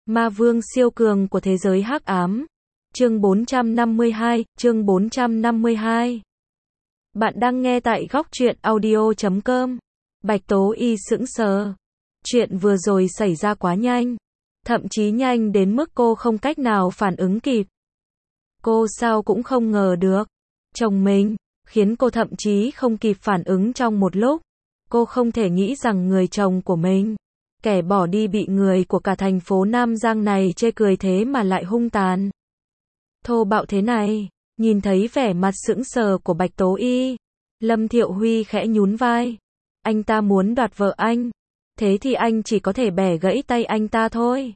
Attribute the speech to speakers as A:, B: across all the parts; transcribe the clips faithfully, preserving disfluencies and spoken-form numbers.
A: Ma vương siêu cường của thế giới hắc ám. Chương bốn trăm năm mươi hai, chương bốn trăm năm mươi hai. Bạn đang nghe tại góc truyện audio chấm com. Bạch Tố Y sững sờ. Chuyện vừa rồi xảy ra quá nhanh. Thậm chí nhanh đến mức cô không cách nào phản ứng kịp. Cô sao cũng không ngờ được. Chồng mình, khiến cô thậm chí không kịp phản ứng trong một lúc. Cô không thể nghĩ rằng người chồng của mình, kẻ bỏ đi bị người của cả thành phố Nam Giang này chê cười thế mà lại hung tàn, thô bạo thế này. Nhìn thấy vẻ mặt sững sờ của Bạch Tố Y, Lâm Thiệu Huy khẽ nhún vai. Anh ta muốn đoạt vợ anh, thế thì anh chỉ có thể bẻ gãy tay anh ta thôi.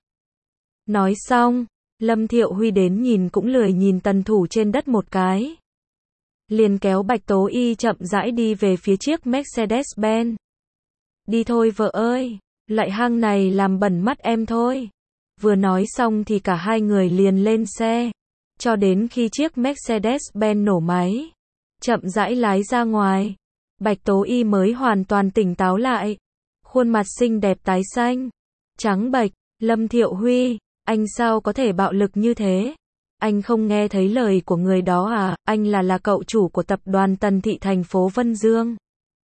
A: Nói xong, Lâm Thiệu Huy đến nhìn cũng lười nhìn tần thủ trên đất một cái, liền kéo Bạch Tố Y chậm rãi đi về phía chiếc Mercedes-Benz. Đi thôi vợ ơi, loại hang này làm bẩn mắt em thôi. Vừa nói xong thì cả hai người liền lên xe, cho đến khi chiếc Mercedes-Benz nổ máy, chậm rãi lái ra ngoài. Bạch Tố Y mới hoàn toàn tỉnh táo lại, khuôn mặt xinh đẹp tái xanh, trắng bệch. Lâm Thiệu Huy, anh sao có thể bạo lực như thế? Anh không nghe thấy lời của người đó à? Anh là là cậu chủ của tập đoàn Tần Thị thành phố Vân Dương.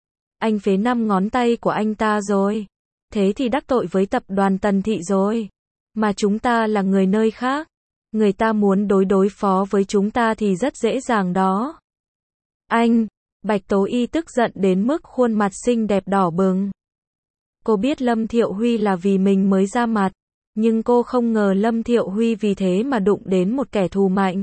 A: Anh phế năm ngón tay của anh ta rồi. Thế thì đắc tội với tập đoàn Tần Thị rồi. Mà chúng ta là người nơi khác. Người ta muốn đối đối phó với chúng ta thì rất dễ dàng đó. Anh, Bạch Tố Y tức giận đến mức khuôn mặt xinh đẹp đỏ bừng. Cô biết Lâm Thiệu Huy là vì mình mới ra mặt, nhưng cô không ngờ Lâm Thiệu Huy vì thế mà đụng đến một kẻ thù mạnh.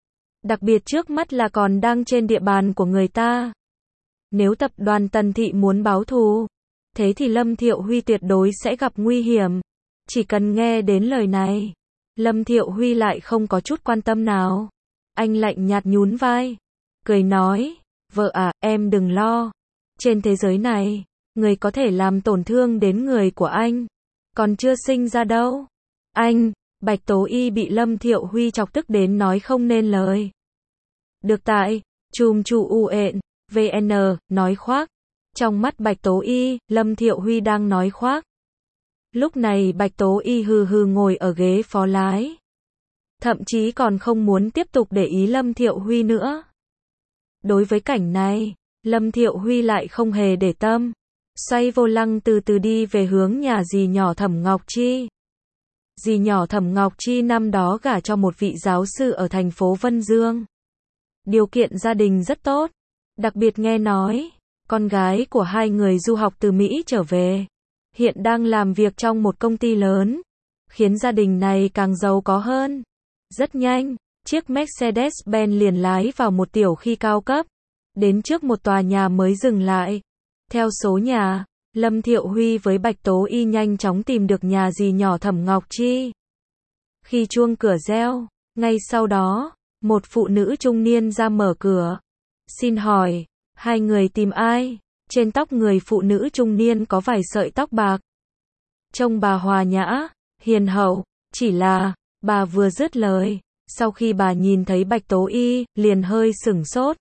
A: Đặc biệt trước mắt là còn đang trên địa bàn của người ta. Nếu tập đoàn Tần Thị muốn báo thù, thế thì Lâm Thiệu Huy tuyệt đối sẽ gặp nguy hiểm. Chỉ cần nghe đến lời này, Lâm Thiệu Huy lại không có chút quan tâm nào. Anh lạnh nhạt nhún vai, cười nói, vợ à, em đừng lo. Trên thế giới này, người có thể làm tổn thương đến người của anh còn chưa sinh ra đâu. Anh, Bạch Tố Y bị Lâm Thiệu Huy chọc tức đến nói không nên lời. Được tại, chùm chu u ện, vê en, nói khoác. Trong mắt Bạch Tố Y, Lâm Thiệu Huy đang nói khoác. Lúc này Bạch Tố Y hừ hừ ngồi ở ghế phó lái, thậm chí còn không muốn tiếp tục để ý Lâm Thiệu Huy nữa. Đối với cảnh này, Lâm Thiệu Huy lại không hề để tâm, xoay vô lăng từ từ đi về hướng nhà dì nhỏ Thẩm Ngọc Chi. Dì nhỏ Thẩm Ngọc Chi năm đó gả cho một vị giáo sư ở thành phố Vân Dương. Điều kiện gia đình rất tốt, đặc biệt nghe nói, con gái của hai người du học từ Mỹ trở về, hiện đang làm việc trong một công ty lớn, khiến gia đình này càng giàu có hơn. Rất nhanh, chiếc Mercedes-Benz liền lái vào một tiểu khi cao cấp, đến trước một tòa nhà mới dừng lại. Theo số nhà, Lâm Thiệu Huy với Bạch Tố Y nhanh chóng tìm được nhà dì nhỏ Thẩm Ngọc Chi. Khi chuông cửa reo, ngay sau đó, một phụ nữ trung niên ra mở cửa. Xin hỏi, hai người tìm ai? Trên tóc người phụ nữ trung niên có vài sợi tóc bạc. Trông bà hòa nhã, hiền hậu, chỉ là, bà vừa dứt lời, sau khi bà nhìn thấy Bạch Tố Y, liền hơi sửng sốt.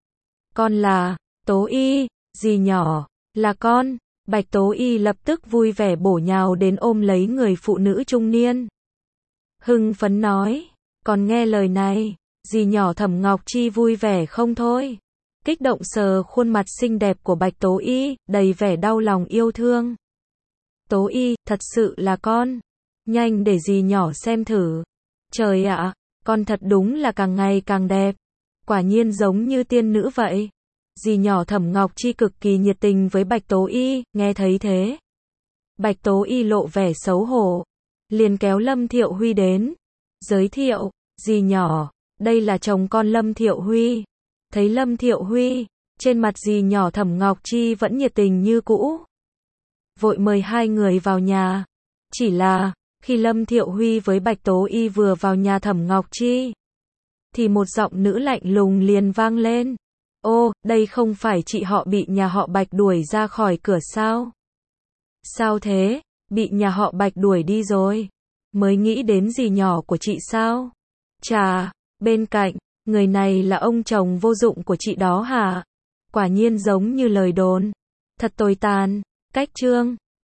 A: Con là, Tố Y, dì nhỏ, là con. Bạch Tố Y lập tức vui vẻ bổ nhào đến ôm lấy người phụ nữ trung niên. Hưng phấn nói, còn nghe lời này, dì nhỏ Thẩm Ngọc Chi vui vẻ không thôi. Kích động sờ khuôn mặt xinh đẹp của Bạch Tố Y, đầy vẻ đau lòng yêu thương. Tố Y, thật sự là con. Nhanh để dì nhỏ xem thử. Trời ạ, con thật đúng là càng ngày càng đẹp. Quả nhiên giống như tiên nữ vậy. Dì nhỏ Thẩm Ngọc Chi cực kỳ nhiệt tình với Bạch Tố Y, nghe thấy thế. Bạch Tố Y lộ vẻ xấu hổ, liền kéo Lâm Thiệu Huy đến. Giới thiệu, dì nhỏ, đây là chồng con Lâm Thiệu Huy. Thấy Lâm Thiệu Huy, trên mặt dì nhỏ Thẩm Ngọc Chi vẫn nhiệt tình như cũ. Vội mời hai người vào nhà. Chỉ là, khi Lâm Thiệu Huy với Bạch Tố Y vừa vào nhà Thẩm Ngọc Chi, thì một giọng nữ lạnh lùng liền vang lên. Ô, đây không phải chị họ bị nhà họ Bạch đuổi ra khỏi cửa sao? Sao thế, bị nhà họ Bạch đuổi đi rồi? Mới nghĩ đến dì nhỏ của chị sao? Chà, bên cạnh, người này là ông chồng vô dụng của chị đó hả? Quả nhiên giống như lời đồn. Thật tồi tàn. Cách chương